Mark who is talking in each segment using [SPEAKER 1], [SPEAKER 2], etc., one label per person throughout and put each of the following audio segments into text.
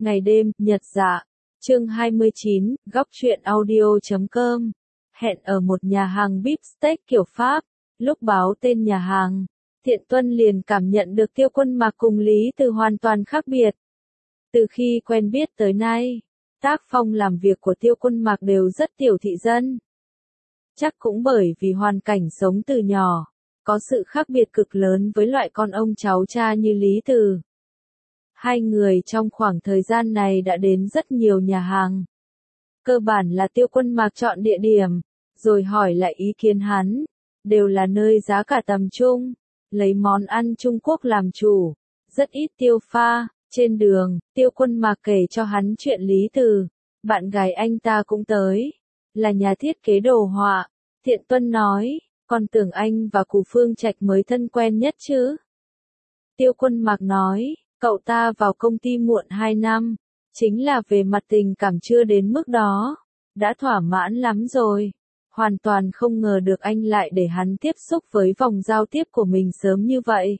[SPEAKER 1] Ngày đêm, nhật dạ. Chương 29, góc truyện audio.com. Hẹn ở một nhà hàng beef steak kiểu Pháp. Lúc báo tên nhà hàng, Thiện Tuân liền cảm nhận được Tiêu Quân Mạc cùng Lý Từ hoàn toàn khác biệt. Từ khi quen biết tới nay, tác phong làm việc của Tiêu Quân Mạc đều rất tiểu thị dân. Chắc cũng bởi vì hoàn cảnh sống từ nhỏ, có sự khác biệt cực lớn với loại con ông cháu cha như Lý Từ. Hai người trong khoảng thời gian này đã đến rất nhiều nhà hàng. Cơ bản là Tiêu Quân Mạc chọn địa điểm, rồi hỏi lại ý kiến hắn, đều là nơi giá cả tầm trung, lấy món ăn Trung Quốc làm chủ, rất ít tiêu pha. Trên đường, Tiêu Quân Mạc kể cho hắn chuyện Lý Từ, bạn gái anh ta cũng tới, là nhà thiết kế đồ họa. Thiện Tuân nói, còn tưởng anh và Cù Phương Trạch mới thân quen nhất chứ. Tiêu Quân Mạc nói, cậu ta vào công ty muộn 2 năm, chính là về mặt tình cảm chưa đến mức đó, đã thỏa mãn lắm rồi. Hoàn toàn không ngờ được anh lại để hắn tiếp xúc với vòng giao tiếp của mình sớm như vậy.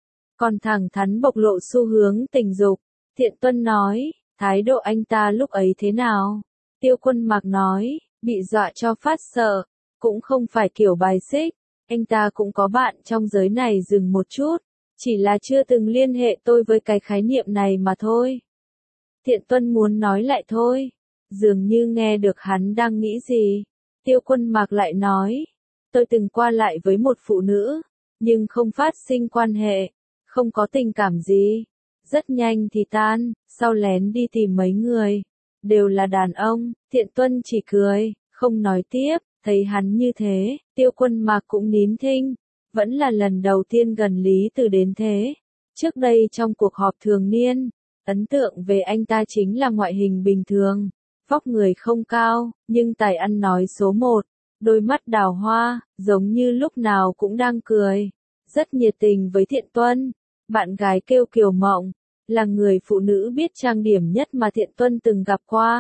[SPEAKER 1] Còn thẳng thắn bộc lộ xu hướng tình dục. Thiện Tuân nói, thái độ anh ta lúc ấy thế nào? Tiêu Quân Mạc nói, bị dọa cho phát sợ, cũng không phải kiểu bài xích, anh ta cũng có bạn trong giới này dừng một chút, chỉ là chưa từng liên hệ tôi với cái khái niệm này mà thôi. Thiện Tuân muốn nói lại thôi, dường như nghe được hắn đang nghĩ gì. Tiêu Quân Mạc lại nói, tôi từng qua lại với một phụ nữ, nhưng không phát sinh quan hệ, không có tình cảm gì. Rất nhanh thì tan, sau lén đi tìm mấy người, đều là đàn ông. Thiện Tuân chỉ cười, không nói tiếp. Thấy hắn như thế, Tiêu Quân Mạc cũng nín thinh, vẫn là lần đầu tiên gần Lý Từ đến thế. Trước đây trong cuộc họp thường niên, ấn tượng về anh ta chính là ngoại hình bình thường, vóc người không cao, nhưng tài ăn nói số 1, đôi mắt đào hoa, giống như lúc nào cũng đang cười, rất nhiệt tình với Thiện Tuân. Bạn gái kêu Kiều Mộng, là người phụ nữ biết trang điểm nhất mà Thiện Tuân từng gặp qua.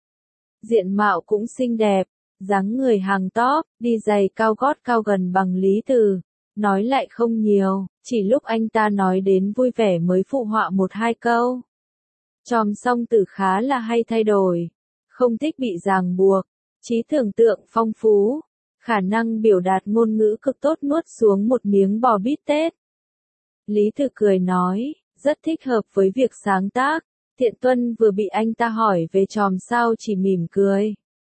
[SPEAKER 1] Diện mạo cũng xinh đẹp, dáng người hàng top, đi giày cao gót cao gần bằng Lý Từ, nói lại không nhiều, chỉ lúc anh ta nói đến vui vẻ mới phụ họa 1-2 câu. Chòm song tử khá là hay thay đổi, không thích bị ràng buộc, trí tưởng tượng phong phú, khả năng biểu đạt ngôn ngữ cực tốt, nuốt xuống một miếng bò bít tết. Lý Từ cười nói, rất thích hợp với việc sáng tác. Thiện Tuân vừa bị anh ta hỏi về chòm sao chỉ mỉm cười.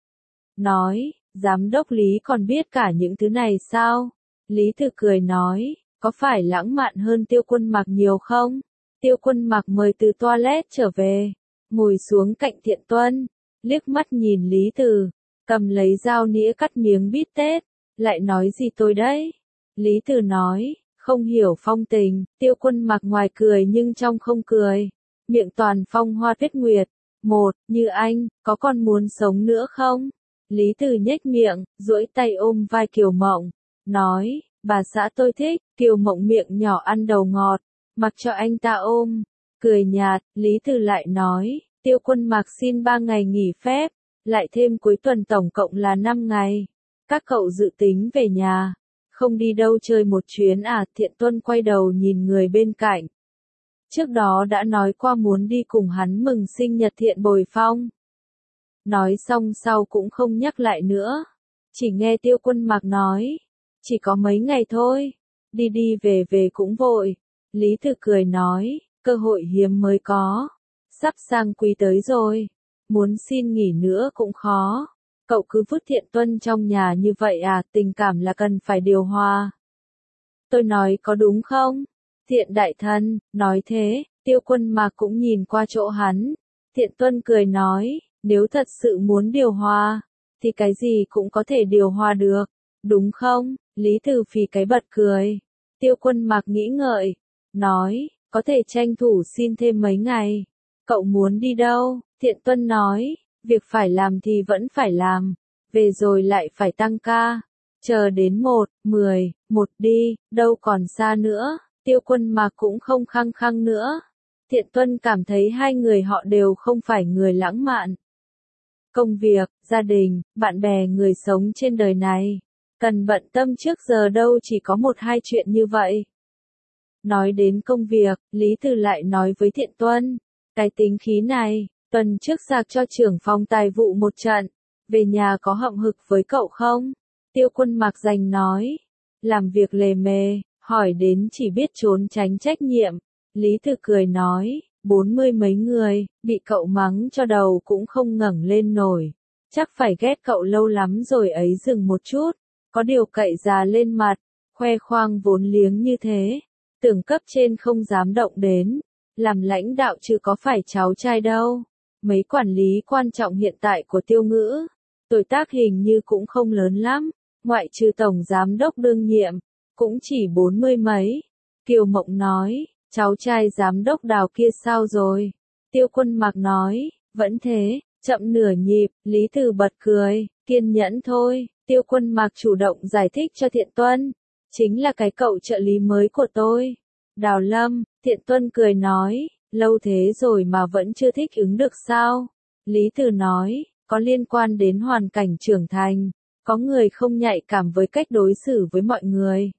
[SPEAKER 1] Nói, giám đốc Lý còn biết cả những thứ này sao? Lý Từ cười nói, có phải lãng mạn hơn Tiêu Quân Mạc nhiều không? Tiêu Quân Mạc mời từ toilet trở về, ngồi xuống cạnh Thiện Tuân, liếc mắt nhìn Lý Từ, cầm lấy dao nĩa cắt miếng bít tết, lại nói gì tôi đấy? Lý Từ nói, không hiểu phong tình. Tiêu Quân Mạc ngoài cười nhưng trong không cười, miệng toàn phong hoa tuyết nguyệt. Một, như anh, có còn muốn sống nữa không? Lý Từ nhếch miệng, duỗi tay ôm vai Kiều Mộng, nói, bà xã tôi thích. Kiều Mộng miệng nhỏ ăn đầu ngọt, mặc cho anh ta ôm, cười nhạt. Lý Từ lại nói, Tiêu Quân Mạc xin 3 ngày nghỉ phép, lại thêm cuối tuần tổng cộng là 5 ngày. Các cậu dự tính về nhà, không đi đâu chơi một chuyến à? Thiện Tuân quay đầu nhìn người bên cạnh. Trước đó đã nói qua muốn đi cùng hắn mừng sinh nhật Thiện Bồi Phong. Nói xong sau cũng không nhắc lại nữa. Chỉ nghe Tiêu Quân Mạc nói, chỉ có mấy ngày thôi, đi đi về về cũng vội. Lý Từ cười nói, cơ hội hiếm mới có, sắp sang quý tới rồi, muốn xin nghỉ nữa cũng khó. Cậu cứ vứt Thiện Tuân trong nhà như vậy à? Tình cảm là cần phải điều hòa. Tôi nói có đúng không? Thiện đại thân, nói thế. Tiêu Quân Mạc cũng nhìn qua chỗ hắn. Thiện Tuân cười nói, nếu thật sự muốn điều hòa, thì cái gì cũng có thể điều hòa được, đúng không? Lý Từ phì cái bật cười. Tiêu Quân Mạc nghĩ ngợi, nói, có thể tranh thủ xin thêm mấy ngày. Cậu muốn đi đâu? Thiện Tuân nói, việc phải làm thì vẫn phải làm, về rồi lại phải tăng ca. Chờ đến 1 đi, đâu còn xa nữa. Tiêu Quân Mạc cũng không khăng khăng nữa. Thiện Tuân cảm thấy hai người họ đều không phải người lãng mạn. Công việc, gia đình, bạn bè, người sống trên đời này, cần bận tâm trước giờ đâu chỉ có 1-2 chuyện như vậy. Nói đến công việc, Lý Từ lại nói với Thiện Tuân, Cái tính khí này, tuần trước sạc cho trưởng phòng tài vụ một trận, về nhà có hậm hực với cậu không? Tiêu Quân Mạc Dành nói, làm việc lề mề, hỏi đến chỉ biết trốn tránh trách nhiệm. Lý Từ cười nói, 40 mấy người, bị cậu mắng cho đầu cũng không ngẩng lên nổi. Chắc phải ghét cậu lâu lắm rồi ấy. Dừng một chút, có điều cậy già lên mặt, khoe khoang vốn liếng như thế, tưởng cấp trên không dám động đến, làm lãnh đạo chứ có phải cháu trai đâu. Mấy quản lý quan trọng hiện tại của Tiêu Ngữ, tuổi tác hình như cũng không lớn lắm, ngoại trừ tổng giám đốc đương nhiệm, cũng chỉ 40 mấy. Kiều Mộng nói, cháu trai giám đốc Đào kia sao rồi? Tiêu Quân Mạc nói, vẫn thế, chậm nửa nhịp. Lý Từ bật cười, kiên nhẫn thôi. Tiêu Quân Mạc chủ động giải thích cho Thiện Tuân, chính là cái cậu trợ lý mới của tôi. Đào Lâm. Thiện Tuân cười nói, lâu thế rồi mà vẫn chưa thích ứng được sao? Lý Từ nói, có liên quan đến hoàn cảnh trưởng thành, có người không nhạy cảm với cách đối xử với mọi người.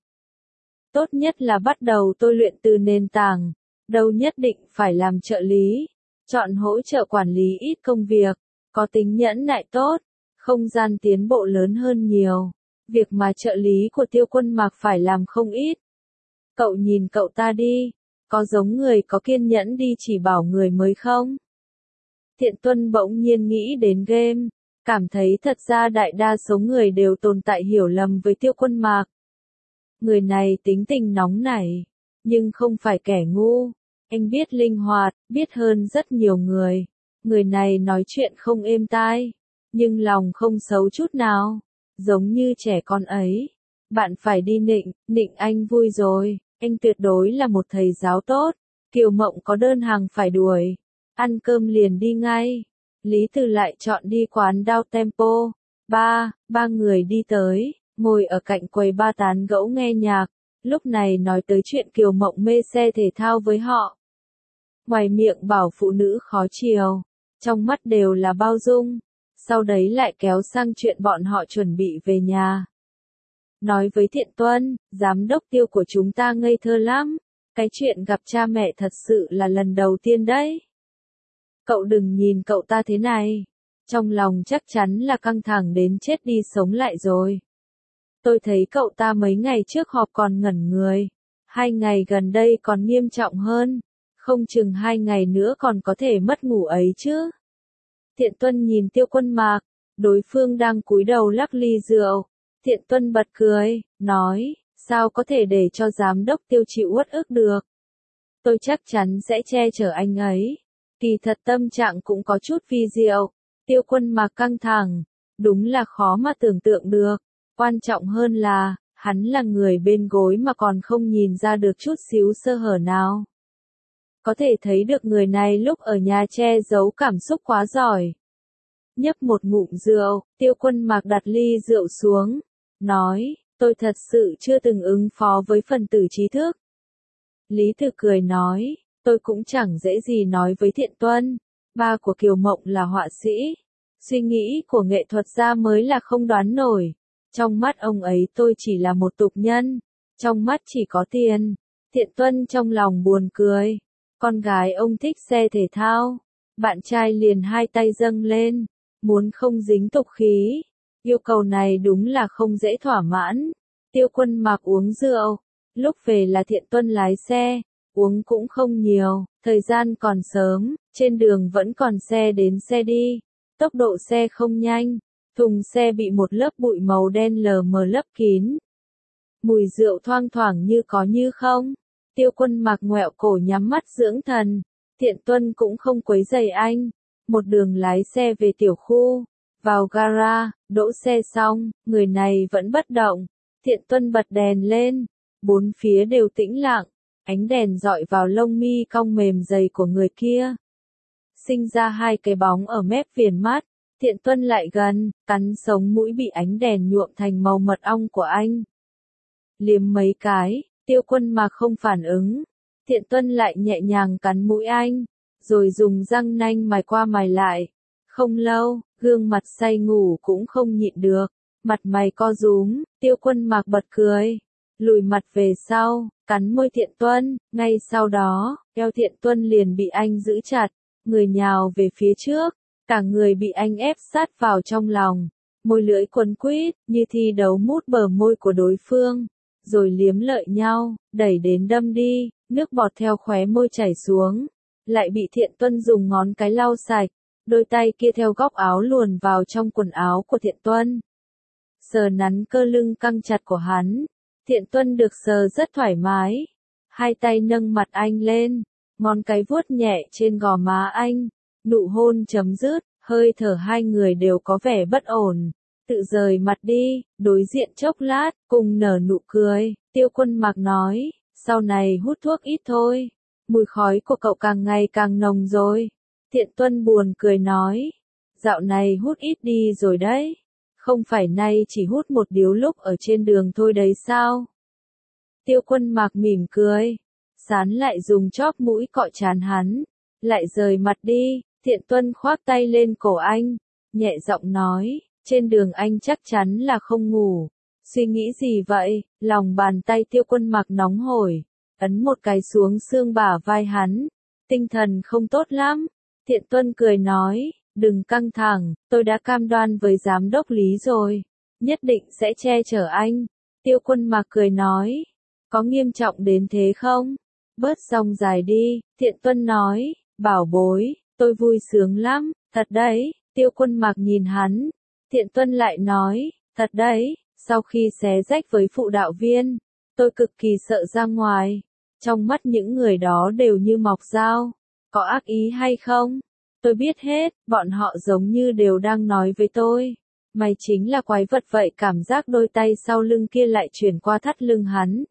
[SPEAKER 1] Tốt nhất là bắt đầu tôi luyện từ nền tảng, đâu nhất định phải làm trợ lý, chọn hỗ trợ quản lý ít công việc, có tính nhẫn nại tốt, không gian tiến bộ lớn hơn nhiều. Việc mà trợ lý của Tiêu Quân Mạc phải làm không ít. Cậu nhìn cậu ta đi, có giống người có kiên nhẫn đi chỉ bảo người mới không? Thiện Tuân bỗng nhiên nghĩ đến game, cảm thấy thật ra đại đa số người đều tồn tại hiểu lầm với Tiêu Quân Mạc. Người này tính tình nóng nảy, nhưng không phải kẻ ngu. Anh biết linh hoạt, biết hơn rất nhiều người. Người này nói chuyện không êm tai, nhưng lòng không xấu chút nào, giống như trẻ con ấy. Bạn phải đi nịnh anh vui rồi, anh tuyệt đối là một thầy giáo tốt. Kiều Mộng có đơn hàng phải đuổi, ăn cơm liền đi ngay. Lý Từ lại chọn đi quán Down Tempo. Ba người đi tới, ngồi ở cạnh quầy ba tán gẫu nghe nhạc, lúc này nói tới chuyện Kiều Mộng mê xe thể thao với họ. Ngoài miệng bảo phụ nữ khó chiều, trong mắt đều là bao dung, sau đấy lại kéo sang chuyện bọn họ chuẩn bị về nhà. Nói với Thiện Tuân, giám đốc Tiêu của chúng ta ngây thơ lắm, cái chuyện gặp cha mẹ thật sự là lần đầu tiên đấy. Cậu đừng nhìn cậu ta thế này, trong lòng chắc chắn là căng thẳng đến chết đi sống lại rồi. Tôi thấy cậu ta mấy ngày trước họp còn ngẩn người, 2 ngày gần đây còn nghiêm trọng hơn, không chừng 2 ngày nữa còn có thể mất ngủ ấy chứ. Thiện Tuân nhìn Tiêu Quân Mạc, đối phương đang cúi đầu lắc ly rượu. Thiện Tuân bật cười, nói, sao có thể để cho giám đốc Tiêu chịu uất ức được. Tôi chắc chắn sẽ che chở anh ấy. Kỳ thật tâm trạng cũng có chút vi diệu. Tiêu Quân Mạc căng thẳng, đúng là khó mà tưởng tượng được. Quan trọng hơn là, hắn là người bên gối mà còn không nhìn ra được chút xíu sơ hở nào. Có thể thấy được người này lúc ở nhà che giấu cảm xúc quá giỏi. Nhấp một ngụm rượu, Tiêu Quân Mạc đặt ly rượu xuống, nói, tôi thật sự chưa từng ứng phó với phần tử trí thức. Lý Từ cười nói, tôi cũng chẳng dễ gì nói với Thiện Tuân, ba của Kiều Mộng là họa sĩ, suy nghĩ của nghệ thuật gia mới là không đoán nổi. Trong mắt ông ấy tôi chỉ là một tục nhân, trong mắt chỉ có tiền. Thiện Tuân trong lòng buồn cười, con gái ông thích xe thể thao, bạn trai liền hai tay dâng lên, muốn không dính tục khí. Yêu cầu này đúng là không dễ thỏa mãn. Tiêu Quân Mạc uống rượu, lúc về là Thiện Tuân lái xe, uống cũng không nhiều, thời gian còn sớm, trên đường vẫn còn xe đến xe đi, tốc độ xe không nhanh, thùng xe bị một lớp bụi màu đen lờ mờ lấp kín. Mùi rượu thoang thoảng như có như không. Tiêu Quân Mạc ngoẹo cổ nhắm mắt dưỡng thần. Thiện Tuân cũng không quấy rầy anh. Một đường lái xe về tiểu khu, vào gara, đỗ xe xong, người này vẫn bất động. Thiện Tuân bật đèn lên, bốn phía đều tĩnh lặng, ánh đèn dọi vào lông mi cong mềm dày của người kia. Sinh ra hai cái bóng ở mép viền mắt. Thiện Tuân lại gần, cắn sống mũi bị ánh đèn nhuộm thành màu mật ong của anh. Liếm mấy cái, Tiêu Quân Mạc không phản ứng. Thiện Tuân lại nhẹ nhàng cắn mũi anh, rồi dùng răng nanh mài qua mài lại. Không lâu, gương mặt say ngủ cũng không nhịn được, mặt mày co rúm. Tiêu Quân Mạc bật cười, lùi mặt về sau, cắn môi Thiện Tuân. Ngay sau đó, eo Thiện Tuân liền bị anh giữ chặt. người nhào về phía trước, cả người bị anh ép sát vào trong lòng, môi lưỡi quấn quýt, như thi đấu mút bờ môi của đối phương, rồi liếm lợi nhau, đẩy đến đâm đi, nước bọt theo khóe môi chảy xuống, lại bị Thiện Tuân dùng ngón cái lau sạch, đôi tay kia theo góc áo luồn vào trong quần áo của Thiện Tuân. Sờ nắn cơ lưng căng chặt của hắn, Thiện Tuân được sờ rất thoải mái, hai tay nâng mặt anh lên, ngón cái vuốt nhẹ trên gò má anh, nụ hôn chấm dứt, hơi thở hai người đều có vẻ bất ổn, tự rời mặt đi, đối diện chốc lát, cùng nở nụ cười, Tiêu Quân Mạc nói, sau này hút thuốc ít thôi, mùi khói của cậu càng ngày càng nồng rồi. Thiện Tuân buồn cười nói, dạo này hút ít đi rồi đấy, không phải nay chỉ hút một điếu lúc ở trên đường thôi đấy sao? Tiêu Quân Mạc mỉm cười, sán lại dùng chóp mũi cọ trán hắn, lại rời mặt đi, Thiện Tuân khoác tay lên cổ anh, nhẹ giọng nói, trên đường anh chắc chắn là không ngủ, suy nghĩ gì vậy? Lòng bàn tay Tiêu Quân Mạc nóng hổi, ấn một cái xuống xương bả vai hắn, tinh thần không tốt lắm. Thiện Tuân cười nói, đừng căng thẳng, tôi đã cam đoan với giám đốc Lý rồi, nhất định sẽ che chở anh. Tiêu Quân Mạc cười nói, có nghiêm trọng đến thế không? Bớt rong dài đi, Thiện Tuân nói, bảo bối, tôi vui sướng lắm, thật đấy. Tiêu Quân Mạc nhìn hắn, Thiện Tuân lại nói, thật đấy, sau khi xé rách với phụ đạo viên, tôi cực kỳ sợ ra ngoài, trong mắt những người đó đều như mọc dao, có ác ý hay không? Tôi biết hết, bọn họ giống như đều đang nói với tôi, mày chính là quái vật vậy. Cảm giác đôi tay sau lưng kia lại chuyển qua thắt lưng hắn.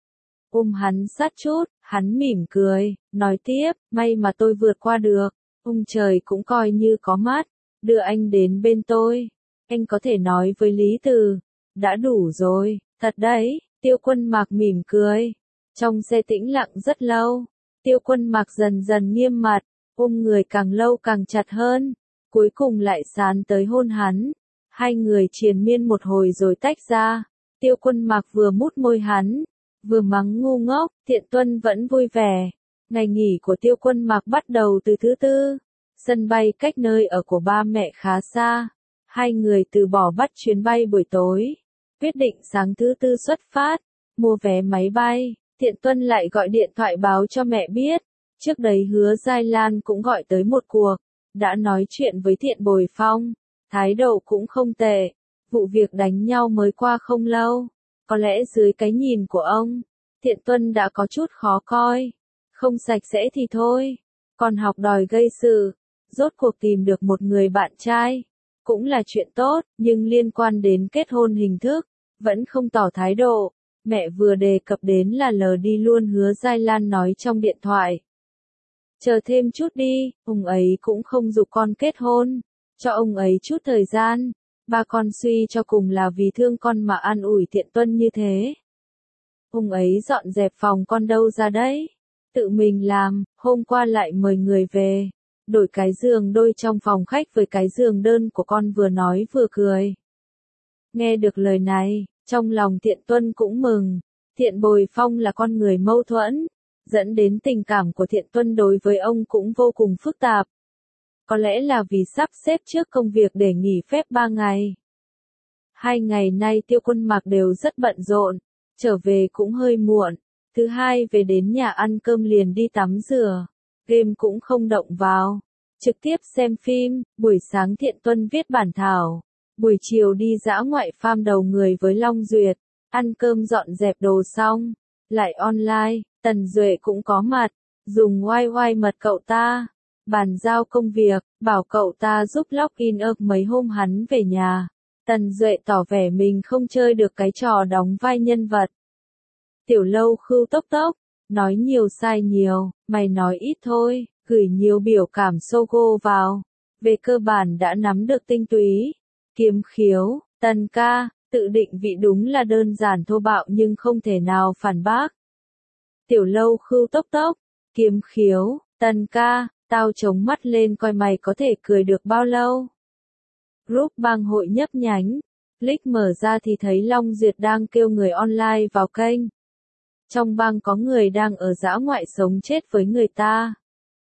[SPEAKER 1] Hắn sát chút, hắn mỉm cười, nói tiếp, may mà tôi vượt qua được, trời cũng coi như có mắt, đưa anh đến bên tôi, anh có thể nói với Lý Từ, đã đủ rồi, thật đấy. Tiêu Quân Mạc mỉm cười, trong xe tĩnh lặng rất lâu, Tiêu Quân Mạc dần dần nghiêm mặt, người càng lâu càng chặt hơn, cuối cùng lại sán tới hôn hắn, hai người triền miên một hồi rồi tách ra, Tiêu Quân Mạc vừa mút môi hắn, vừa mắng ngu ngốc. Thiện Tuân vẫn vui vẻ, ngày nghỉ của Tiêu Quân Mạc bắt đầu từ thứ Tư, sân bay cách nơi ở của ba mẹ khá xa, hai người từ bỏ bắt chuyến bay buổi tối, quyết định sáng thứ Tư xuất phát, mua vé máy bay. Thiện Tuân lại gọi điện thoại báo cho mẹ biết, trước đấy Hứa Giai Lan cũng gọi tới một cuộc, đã nói chuyện với Thiện Bồi Phong, thái độ cũng không tệ, vụ việc đánh nhau mới qua không lâu, có lẽ dưới cái nhìn của ông, Thiện Tuân đã có chút khó coi, không sạch sẽ thì thôi, còn học đòi gây sự, rốt cuộc tìm được một người bạn trai, cũng là chuyện tốt, nhưng liên quan đến kết hôn hình thức, vẫn không tỏ thái độ. Mẹ vừa đề cập đến là lờ đi luôn Hứa Giai Lan nói trong điện thoại. Chờ thêm chút đi, ông ấy cũng không giục con kết hôn, cho ông ấy chút thời gian, ba con suy cho cùng là vì thương con mà an ủi Thiện Tuân như thế. Ông ấy dọn dẹp phòng con đâu ra đấy, tự mình làm, hôm qua lại mời người về, đổi cái giường đôi trong phòng khách với cái giường đơn của con, vừa nói vừa cười. Nghe được lời này, trong lòng Thiện Tuân cũng mừng, Thiện Bồi Phong là con người mâu thuẫn, dẫn đến tình cảm của Thiện Tuân đối với ông cũng vô cùng phức tạp. Có lẽ là vì sắp xếp trước công việc để nghỉ phép 3 ngày. 2 ngày nay Tiêu Quân Mạc đều rất bận rộn, trở về cũng hơi muộn, thứ hai về đến nhà ăn cơm liền đi tắm rửa, game cũng không động vào, trực tiếp xem phim, buổi sáng Thiện Tuân viết bản thảo. Buổi chiều đi dã ngoại farm đầu người với Long Duyệt, ăn cơm dọn dẹp đồ xong, lại online, Tần Duệ cũng có mặt, dùng wifi mật cậu ta, bàn giao công việc, bảo cậu ta giúp login mấy hôm hắn về nhà. Tần Duệ tỏ vẻ mình không chơi được cái trò đóng vai nhân vật. Tiểu Lâu khưu tốc tốc, nói nhiều sai nhiều, mày nói ít thôi, gửi nhiều biểu cảm Sogo vào. Về cơ bản đã nắm được tinh túy. Kiếm Khiếu, Tần ca, tự định vị đúng là đơn giản thô bạo nhưng không thể nào phản bác. Tiểu Lâu khưu tốc tốc, Kiếm Khiếu, Tần ca, tao chống mắt lên coi mày có thể cười được bao lâu. Group bang hội nhấp nhánh, click mở ra thì thấy Long Duyệt đang kêu người online vào kênh. Trong bang có người đang ở dã ngoại sống chết với người ta.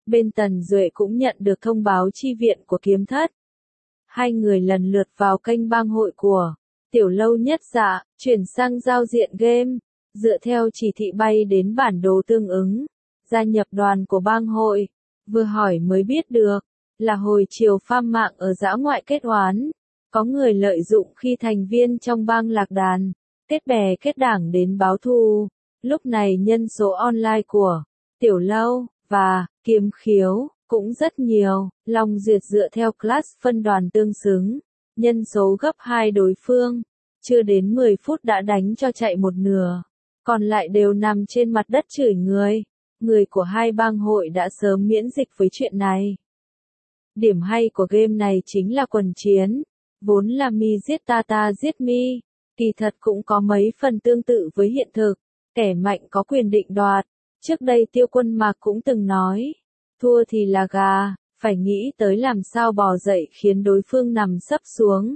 [SPEAKER 1] bên Tần Duệ cũng nhận được thông báo chi viện của kiếm thất. Hai người lần lượt vào kênh bang hội của Tiểu Lâu Nhất Dạ, chuyển sang giao diện game, dựa theo chỉ thị bay đến bản đồ tương ứng, gia nhập đoàn của bang hội. Vừa hỏi mới biết được, là hồi chiều farm mạng ở dã ngoại kết oán, có người lợi dụng khi thành viên trong bang lạc đàn, kết bè kết đảng đến báo thù. Lúc này nhân số online của Tiểu Lâu và Kiếm Khiếu cũng rất nhiều. Long Duyệt dựa theo class phân đoàn tương xứng, nhân số gấp 2 đối phương, chưa đến 10 phút đã đánh cho chạy một nửa, còn lại đều nằm trên mặt đất chửi người. Người của hai bang hội đã sớm miễn dịch với chuyện này. Điểm hay của game này chính là quần chiến, vốn là mi giết ta giết mi, kỳ thật cũng có mấy phần tương tự với hiện thực, kẻ mạnh có quyền định đoạt. Trước đây Tiêu Quân Mạc cũng từng nói, thua thì là gà, phải nghĩ tới làm sao bò dậy khiến đối phương nằm sấp xuống.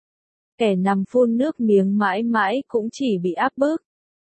[SPEAKER 1] Kẻ nằm phun nước miếng mãi mãi cũng chỉ bị áp bức.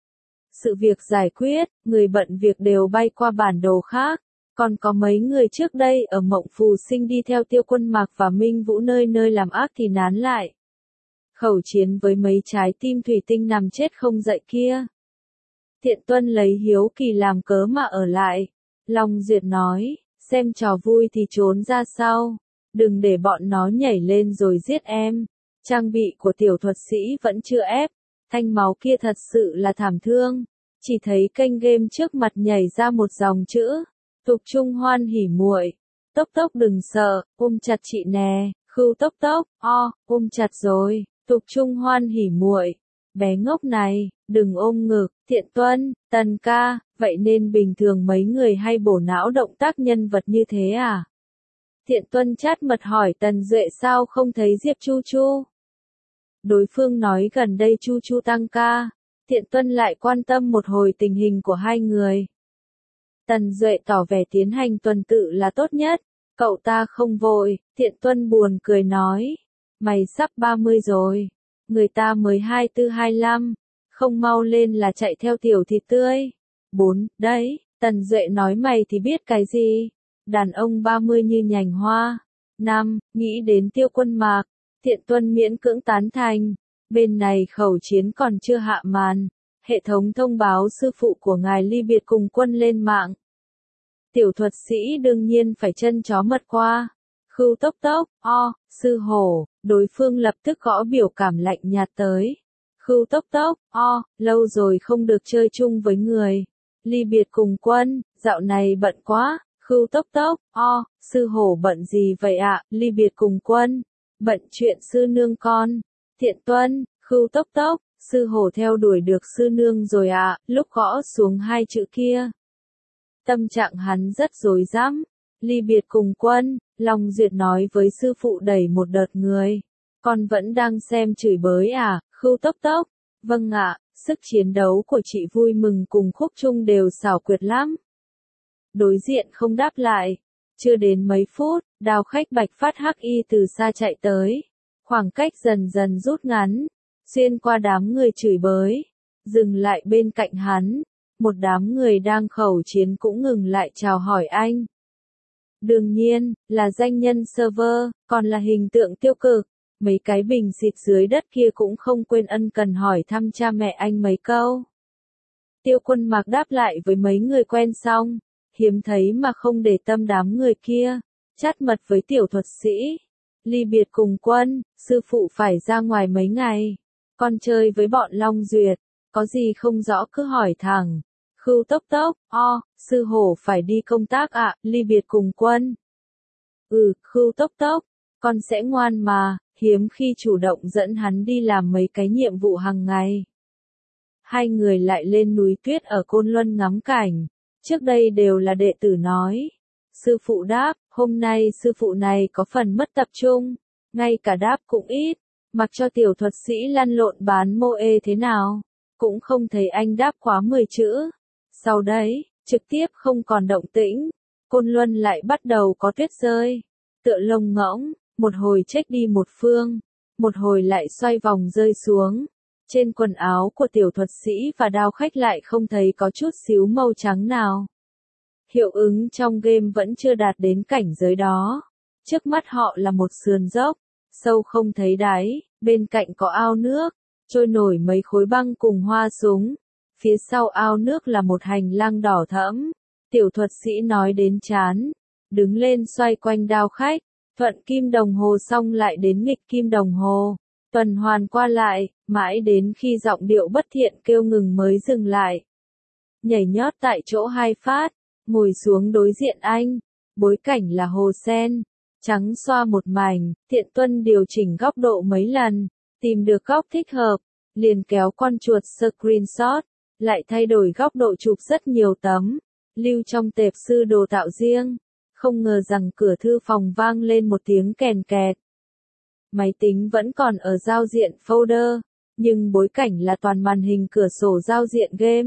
[SPEAKER 1] Sự việc giải quyết, người bận việc đều bay qua bản đồ khác. Còn có mấy người trước đây ở Mộng Phù Sinh đi theo Tiêu Quân Mạc và Minh Vũ nơi nơi làm ác thì nán lại. Khẩu chiến với mấy trái tim thủy tinh nằm chết không dậy kia. Thiện Tuân lấy hiếu kỳ làm cớ mà ở lại. Long Duyệt nói, xem trò vui thì trốn ra sau, đừng để bọn nó nhảy lên rồi giết em. Trang bị của tiểu thuật sĩ vẫn chưa ép, thanh máu kia thật sự là thảm thương. Chỉ thấy kênh game trước mặt nhảy ra một dòng chữ, Tục Trung hoan hỉ muội. Tốc tốc đừng sợ, ôm chặt chị nè. Khưu tốc tốc, ôm chặt rồi. Tục Trung hoan hỉ muội. Bé ngốc này, đừng ôm ngực. Thiện Tuân, Tần ca, vậy nên bình thường mấy người hay bổ não động tác nhân vật như thế à? Thiện Tuân chát mật hỏi Tần Duệ sao không thấy Diệp Chu Chu. Đối phương nói gần đây Chu Chu tăng ca. Thiện Tuân lại quan tâm một hồi tình hình của hai người. Tần Duệ tỏ vẻ tiến hành tuần tự là tốt nhất. Cậu ta không vội. Thiện Tuân buồn cười nói. Mày sắp 30 rồi. Người ta mới 24-25. Không mau lên là chạy theo tiểu thịt tươi. 4, đấy. Tần Duệ nói mày thì biết cái gì. Đàn ông 30 như nhành hoa. 5, nghĩ đến Tiêu Quân Mạc. Thiện Tuân miễn cưỡng tán thành. Bên này khẩu chiến còn chưa hạ màn. Hệ thống thông báo sư phụ của ngài ly biệt cùng quân lên mạng. Tiểu thuật sĩ đương nhiên phải chân chó mật qua. Khưu tốc tốc, sư hổ, đối phương lập tức gõ biểu cảm lạnh nhạt tới. Khưu tốc tốc, lâu rồi không được chơi chung với người. Ly biệt cùng quân, dạo này bận quá. Khưu tốc tốc, sư hổ bận gì vậy ạ? Ly biệt cùng quân, bận chuyện sư nương con. Thiện Tuân, Khưu tốc tốc, sư hổ theo đuổi được sư nương rồi ạ. Lúc gõ xuống hai chữ kia, tâm trạng hắn rất rối rắm. Ly biệt cùng quân, Long Duyệt nói với sư phụ đẩy một đợt người. Con vẫn đang xem chửi bới à? Khưu tốc tốc, vâng ạ, sức chiến đấu của chị Vui Mừng cùng Khúc Trung đều xảo quyệt lắm. Đối diện không đáp lại. Chưa đến mấy phút, đào khách Bạch Phát Hắc Y từ xa chạy tới. Khoảng cách dần dần rút ngắn, xuyên qua đám người chửi bới, dừng lại bên cạnh hắn. Một đám người đang khẩu chiến cũng ngừng lại chào hỏi anh. Đương nhiên, là danh nhân server, còn là hình tượng tiêu cực. Mấy cái bình xịt dưới đất kia cũng không quên ân cần hỏi thăm cha mẹ anh mấy câu. Tiêu Quân Mạc đáp lại với mấy người quen xong, hiếm thấy mà không để tâm đám người kia, chát mật với tiểu thuật sĩ. Ly biệt cùng quân, sư phụ phải ra ngoài mấy ngày. Con chơi với bọn Long Duyệt, có gì không rõ cứ hỏi thẳng. Khưu tốc tốc, sư hổ phải đi công tác ạ. Ly biệt cùng quân. Khưu tốc tốc, con sẽ ngoan mà, hiếm khi chủ động dẫn hắn đi làm mấy cái nhiệm vụ hàng ngày. Hai người lại lên núi tuyết ở Côn Luân ngắm cảnh. Trước đây đều là đệ tử nói. Sư phụ đáp, hôm nay sư phụ này có phần mất tập trung, ngay cả đáp cũng ít, mặc cho tiểu thuật sĩ lăn lộn bán mô ê thế nào, cũng không thấy anh đáp quá 10 chữ. Sau đấy, trực tiếp không còn động tĩnh, Côn Luân lại bắt đầu có tuyết rơi, tựa lông ngỗng, một hồi chếch đi một phương, một hồi lại xoay vòng rơi xuống. Trên quần áo của tiểu thuật sĩ và đao khách lại không thấy có chút xíu màu trắng nào. Hiệu ứng trong game vẫn chưa đạt đến cảnh giới đó. Trước mắt họ là một sườn dốc, sâu không thấy đáy, bên cạnh có ao nước, trôi nổi mấy khối băng cùng hoa súng. Phía sau ao nước là một hành lang đỏ thẫm. Tiểu thuật sĩ nói đến chán, đứng lên xoay quanh đao khách, thuận kim đồng hồ xong lại đến nghịch kim đồng hồ, tuần hoàn qua lại, mãi đến khi giọng điệu bất thiện kêu ngừng mới dừng lại. Nhảy nhót tại chỗ 2 phát, ngồi xuống đối diện anh, bối cảnh là hồ sen, trắng xoa một mảnh, Thiện Tuân điều chỉnh góc độ mấy lần, tìm được góc thích hợp, liền kéo con chuột screenshot, lại thay đổi góc độ chụp rất nhiều tấm, lưu trong tệp sư đồ tạo riêng. Không ngờ rằng cửa thư phòng vang lên một tiếng kèn kẹt. Máy tính vẫn còn ở giao diện folder, nhưng bối cảnh là toàn màn hình cửa sổ giao diện game.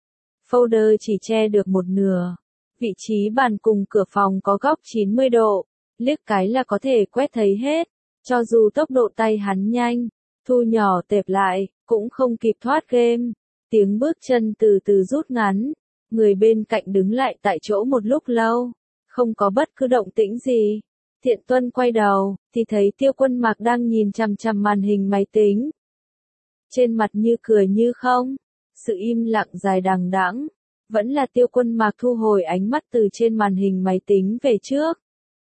[SPEAKER 1] Folder chỉ che được một nửa. Vị trí bàn cùng cửa phòng có góc 90 độ, liếc cái là có thể quét thấy hết. Cho dù tốc độ tay hắn nhanh, thu nhỏ tệp lại, cũng không kịp thoát game. Tiếng bước chân từ từ rút ngắn, người bên cạnh đứng lại tại chỗ một lúc lâu. Không có bất cứ động tĩnh gì. Thiện Tuân quay đầu, thì thấy Tiêu Quân Mạc đang nhìn chằm chằm màn hình máy tính. Trên mặt như cười như không, sự im lặng dài đằng đẵng, vẫn là Tiêu Quân Mạc thu hồi ánh mắt từ trên màn hình máy tính về trước.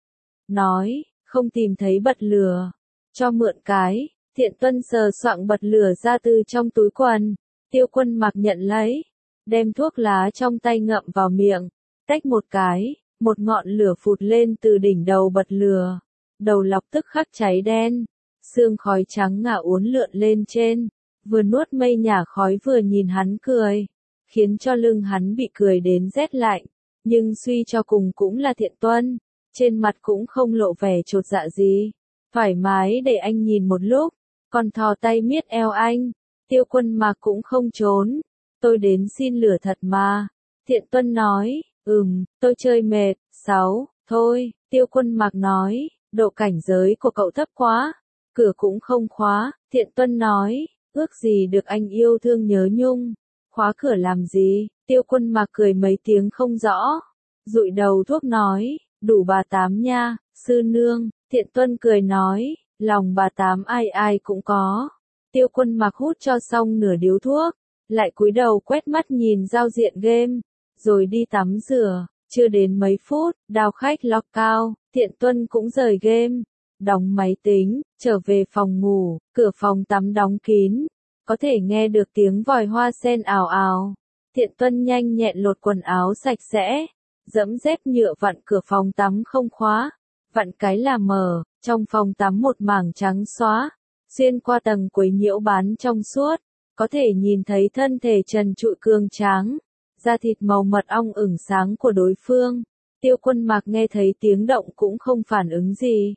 [SPEAKER 1] Nói, không tìm thấy bật lửa, cho mượn cái. Thiện Tuân sờ soạng bật lửa ra từ trong túi quần. Tiêu Quân Mạc nhận lấy, đem thuốc lá trong tay ngậm vào miệng, tách một cái. Một ngọn lửa phụt lên từ đỉnh đầu bật lửa, đầu lọc tức khắc cháy đen, sương khói trắng ngả uốn lượn lên trên, vừa nuốt mây nhả khói vừa nhìn hắn cười, khiến cho lưng hắn bị cười đến rét lạnh, nhưng suy cho cùng cũng là Thiện Tuân, trên mặt cũng không lộ vẻ chột dạ gì, thoải mái để anh nhìn một lúc, còn thò tay miết eo anh, Tiêu Quân Mạc cũng không trốn, tôi đến xin lửa thật mà, Thiện Tuân nói. Tôi chơi mệt. 6, thôi, Tiêu Quân Mạc nói, độ cảnh giới của cậu thấp quá, cửa cũng không khóa, Thiện Tuân nói, ước gì được anh yêu thương nhớ nhung, khóa cửa làm gì, Tiêu Quân Mạc cười mấy tiếng không rõ, dụi đầu thuốc nói, đủ bà Tám nha, sư nương, Thiện Tuân cười nói, lòng bà Tám ai ai cũng có, Tiêu Quân Mạc hút cho xong nửa điếu thuốc, lại cúi đầu quét mắt nhìn giao diện game. Rồi đi tắm rửa, chưa đến mấy phút, đao khách lock cao, Thiện Tuân cũng rời game, đóng máy tính, trở về phòng ngủ, cửa phòng tắm đóng kín, có thể nghe được tiếng vòi hoa sen ào ào. Thiện Tuân nhanh nhẹn lột quần áo sạch sẽ, dẫm dép nhựa vặn cửa phòng tắm không khóa, vặn cái là mở, trong phòng tắm một mảng trắng xóa, xuyên qua tầng quấy nhiễu bán trong suốt, có thể nhìn thấy thân thể trần trụi cường tráng. Da thịt màu mật ong ửng sáng của đối phương, Tiêu Quân Mạc nghe thấy tiếng động cũng không phản ứng gì.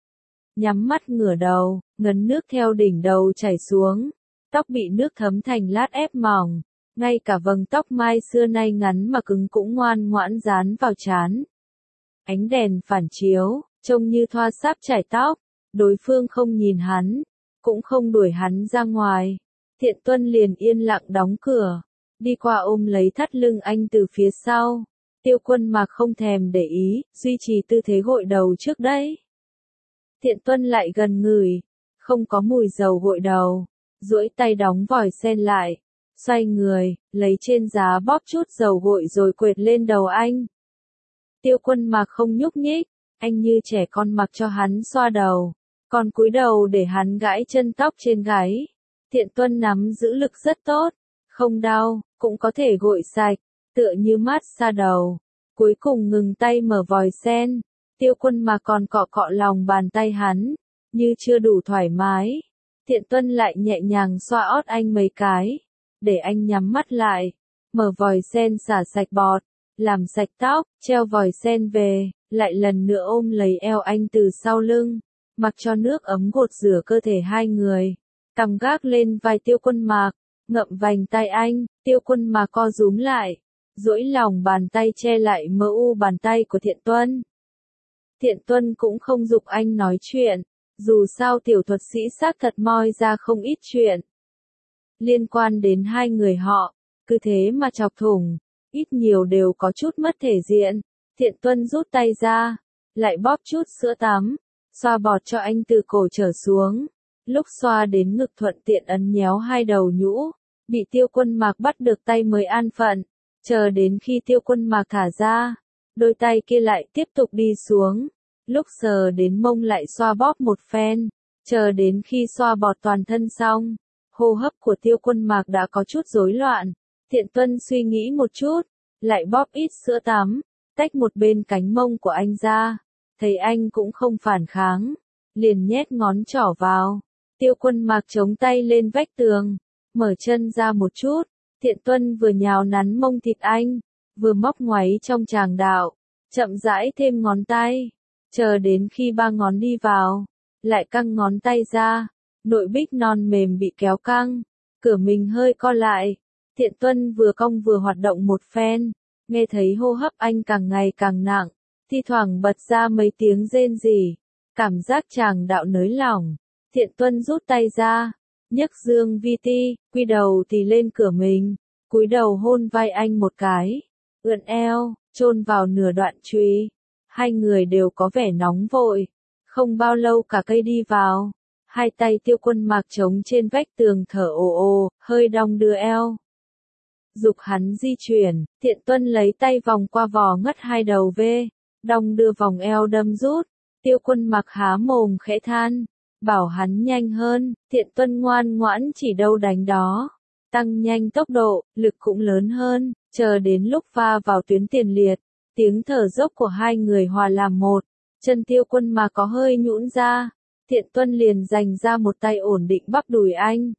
[SPEAKER 1] Nhắm mắt ngửa đầu, ngấn nước theo đỉnh đầu chảy xuống, tóc bị nước thấm thành lát ép mỏng, ngay cả vầng tóc mai xưa nay ngắn mà cứng cũng ngoan ngoãn dán vào trán. Ánh đèn phản chiếu, trông như thoa sáp chải tóc, đối phương không nhìn hắn, cũng không đuổi hắn ra ngoài. Thiện Tuân liền yên lặng đóng cửa. Đi qua ôm lấy thắt lưng anh từ phía sau. Tiêu Quân Mạc không thèm để ý, duy trì tư thế gội đầu trước đấy. Thiện Tuân lại gần ngửi, không có mùi dầu gội đầu, duỗi tay đóng vòi sen lại, xoay người, lấy trên giá bóp chút dầu gội rồi quệt lên đầu anh. Tiêu Quân Mạc không nhúc nhích, anh như trẻ con mặc cho hắn xoa đầu, còn cúi đầu để hắn gãi chân tóc trên gáy. Thiện Tuân nắm giữ lực rất tốt, không đau, cũng có thể gội sạch, tựa như mát xa đầu. Cuối cùng ngừng tay mở vòi sen, Tiêu Quân Mạc còn cọ cọ lòng bàn tay hắn, như chưa đủ thoải mái. Thiện Tuân lại nhẹ nhàng xoa ót anh mấy cái, để anh nhắm mắt lại, mở vòi sen xả sạch bọt, làm sạch tóc, treo vòi sen về, lại lần nữa ôm lấy eo anh từ sau lưng, mặc cho nước ấm gột rửa cơ thể hai người, cằm gác lên vai Tiêu Quân Mạc, ngậm vành tai anh, Tiêu Quân Mạc co rúm lại, duỗi lòng bàn tay che lại mờ u bàn tay của Thiện Tuân. Thiện Tuân cũng không giục anh nói chuyện, dù sao tiểu thuật sĩ xác thật moi ra không ít chuyện liên quan đến hai người họ, cứ thế mà chọc thủng. ít nhiều đều có chút mất thể diện. Thiện Tuân rút tay ra, lại bóp chút sữa tắm, xoa bọt cho anh từ cổ trở xuống. Lúc xoa đến ngực thuận tiện ấn nhéo hai đầu nhũ, bị Tiêu Quân Mạc bắt được tay mới an phận, chờ đến khi Tiêu Quân Mạc thả ra, đôi tay kia lại tiếp tục đi xuống, lúc sờ đến mông lại xoa bóp một phen, chờ đến khi xoa bọt toàn thân xong, hô hấp của Tiêu Quân Mạc đã có chút rối loạn, Thiện Tuân suy nghĩ một chút, lại bóp ít sữa tắm, tách một bên cánh mông của anh ra, thấy anh cũng không phản kháng, liền nhét ngón trỏ vào. Tiêu Quân Mạc chống tay lên vách tường, mở chân ra một chút, Thiện Tuân vừa nhào nắn mông thịt anh, vừa móc ngoáy trong tràng đạo, chậm rãi thêm ngón tay, chờ đến khi ba ngón đi vào, lại căng ngón tay ra, nội bích non mềm bị kéo căng, cửa mình hơi co lại, Thiện Tuân vừa cong vừa hoạt động một phen, nghe thấy hô hấp anh càng ngày càng nặng, thi thoảng bật ra mấy tiếng rên rỉ, cảm giác tràng đạo nới lỏng. Thiện Tuân rút tay ra, nhấc dương vi ti, quy đầu thì lên cửa mình, cúi đầu hôn vai anh một cái, ưỡn eo, chôn vào nửa đoạn chùy. Hai người đều có vẻ nóng vội, không bao lâu cả cây đi vào, hai tay Tiêu Quân Mạc chống trên vách tường thở ồ ồ, hơi đong đưa eo. Dục hắn di chuyển, Thiện Tuân lấy tay vòng qua vò ngất hai đầu về, đong đưa vòng eo đâm rút, Tiêu Quân Mạc há mồm khẽ than. Bảo hắn nhanh hơn, Thiện Tuân ngoan ngoãn chỉ đâu đánh đó. Tăng nhanh tốc độ, lực cũng lớn hơn, chờ đến lúc va vào tuyến tiền liệt. Tiếng thở dốc của hai người hòa làm một, chân Tiêu Quân mà có hơi nhũn ra. Thiện Tuân liền dành ra một tay ổn định bắp đùi anh.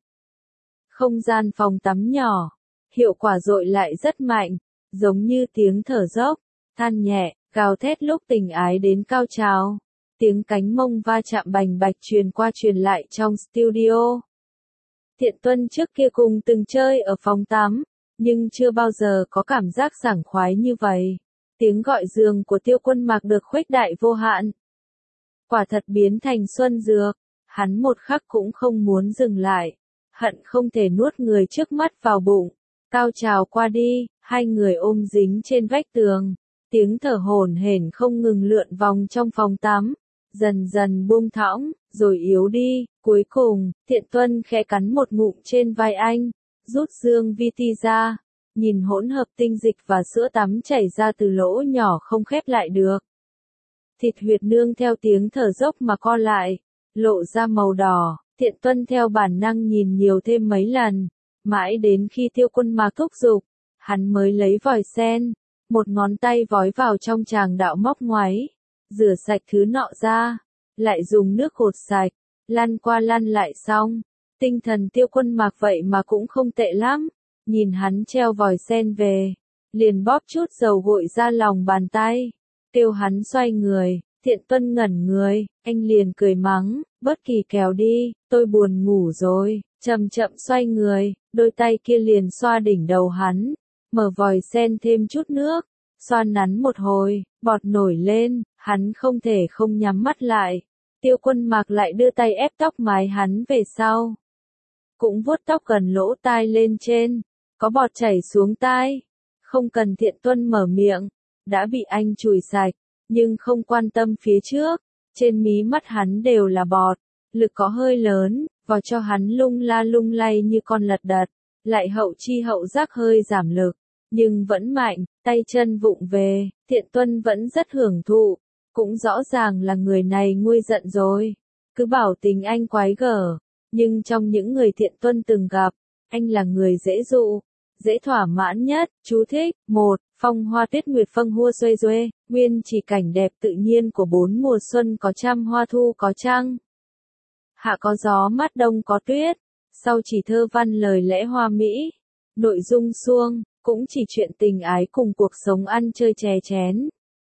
[SPEAKER 1] Không gian phòng tắm nhỏ, hiệu quả dội lại rất mạnh, giống như tiếng thở dốc, than nhẹ, gào thét lúc tình ái đến cao trào. Tiếng cánh mông va chạm bành bạch truyền qua truyền lại trong studio. Thiện Tuân trước kia cùng từng chơi ở phòng tắm, nhưng chưa bao giờ có cảm giác sảng khoái như vậy. Tiếng gọi giường của Tiêu Quân Mạc được khuếch đại vô hạn. Quả thật biến thành xuân dược, hắn một khắc cũng không muốn dừng lại, hận không thể nuốt người trước mắt vào bụng. Cao trào qua đi, hai người ôm dính trên vách tường, tiếng thở hổn hển không ngừng lượn vòng trong phòng tắm. Dần dần buông thõng, rồi yếu đi, cuối cùng, Thiện Tuân khẽ cắn một ngụm trên vai anh, rút dương vi ti ra, nhìn hỗn hợp tinh dịch và sữa tắm chảy ra từ lỗ nhỏ không khép lại được. Thịt huyệt nương theo tiếng thở dốc mà co lại, lộ ra màu đỏ, Thiện Tuân theo bản năng nhìn nhiều thêm mấy lần, mãi đến khi Tiêu Quân Mạc thúc giục, hắn mới lấy vòi sen, một ngón tay vói vào trong tràng đạo móc ngoáy. Rửa sạch thứ nọ ra, lại dùng nước hột sạch, lăn qua lăn lại xong. Tinh thần Tiêu Quân Mạc vậy mà cũng không tệ lắm, nhìn hắn treo vòi sen về, liền bóp chút dầu gội ra lòng bàn tay, kêu hắn xoay người. Thiện Tuân ngẩn người, anh liền cười mắng, bớt kỳ kèo đi, tôi buồn ngủ rồi, chậm chậm xoay người, đôi tay kia liền xoa đỉnh đầu hắn, mở vòi sen thêm chút nước, xoa nắn một hồi, bọt nổi lên, hắn không thể không nhắm mắt lại. Tiêu Quân Mạc lại đưa tay ép tóc mái hắn về sau. Cũng vuốt tóc gần lỗ tai lên trên, có bọt chảy xuống tai. Không cần Thiện Tuân mở miệng, đã bị anh chùi sạch, nhưng không quan tâm phía trước, trên mí mắt hắn đều là bọt, lực có hơi lớn, vò cho hắn lung la lung lay như con lật đật, lại hậu chi hậu giác hơi giảm lực. Nhưng vẫn mạnh, tay chân vụng về, Thiện Tuân vẫn rất hưởng thụ, cũng rõ ràng là người này nguôi giận rồi, cứ bảo tình anh quái gở, nhưng trong những người Thiện Tuân từng gặp, anh là người dễ dụ, dễ thỏa mãn nhất. Chú thích: 1. Phong hoa tuyết nguyệt phâng hua xuê duê, nguyên chỉ cảnh đẹp tự nhiên của bốn mùa xuân có trăm hoa thu có trăng. Hạ có gió mát đông có tuyết, sau chỉ thơ văn lời lẽ hoa mỹ, nội dung suông. Cũng chỉ chuyện tình ái cùng cuộc sống ăn chơi chè chén.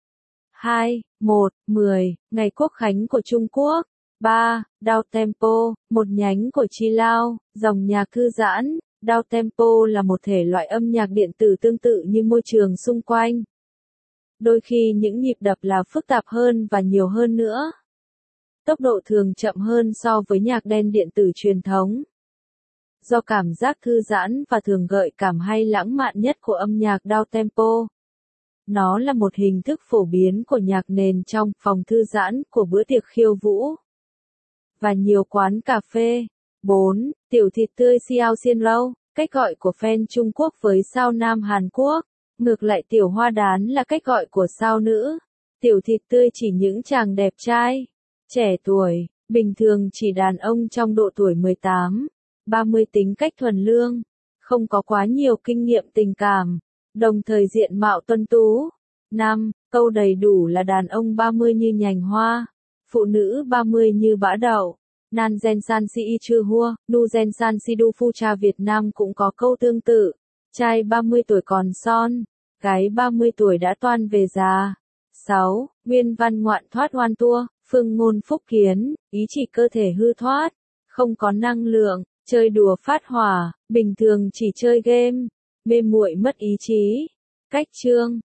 [SPEAKER 1] 2. 1. 10. Ngày Quốc khánh của Trung Quốc. 3. Down tempo, một nhánh của Chi Lao, dòng nhạc thư giãn. Down tempo là một thể loại âm nhạc điện tử tương tự như môi trường xung quanh. Đôi khi những nhịp đập là phức tạp hơn và nhiều hơn nữa. Tốc độ thường chậm hơn so với nhạc đen điện tử truyền thống. do cảm giác thư giãn và thường gợi cảm hay lãng mạn nhất của âm nhạc down tempo. Nó là một hình thức phổ biến của nhạc nền trong phòng thư giãn của bữa tiệc khiêu vũ và nhiều quán cà phê. 4. Tiểu thịt tươi xiao xiên lâu, cách gọi của fan Trung Quốc với sao nam Hàn Quốc. Ngược lại tiểu hoa đán là cách gọi của sao nữ. Tiểu thịt tươi chỉ những chàng đẹp trai, trẻ tuổi, bình thường chỉ đàn ông trong độ tuổi 18, 30 tính cách thuần lương, không có quá nhiều kinh nghiệm tình cảm, đồng thời diện mạo tuấn tú. 5. Câu đầy đủ là đàn ông 30 như nhành hoa, phụ nữ 30 như bã đậu. Nan gen san si y chư hua, nu gen san si du phu cha Việt Nam cũng có câu tương tự. Trai 30 tuổi còn son, gái 30 tuổi đã toan về già. 6. Nguyên văn ngoạn thoát hoan tua, phương ngôn phúc kiến, ý chỉ cơ thể hư thoát, không có năng lượng, chơi đùa phát hỏa, bình thường chỉ chơi game, mê muội mất ý chí. Cách chương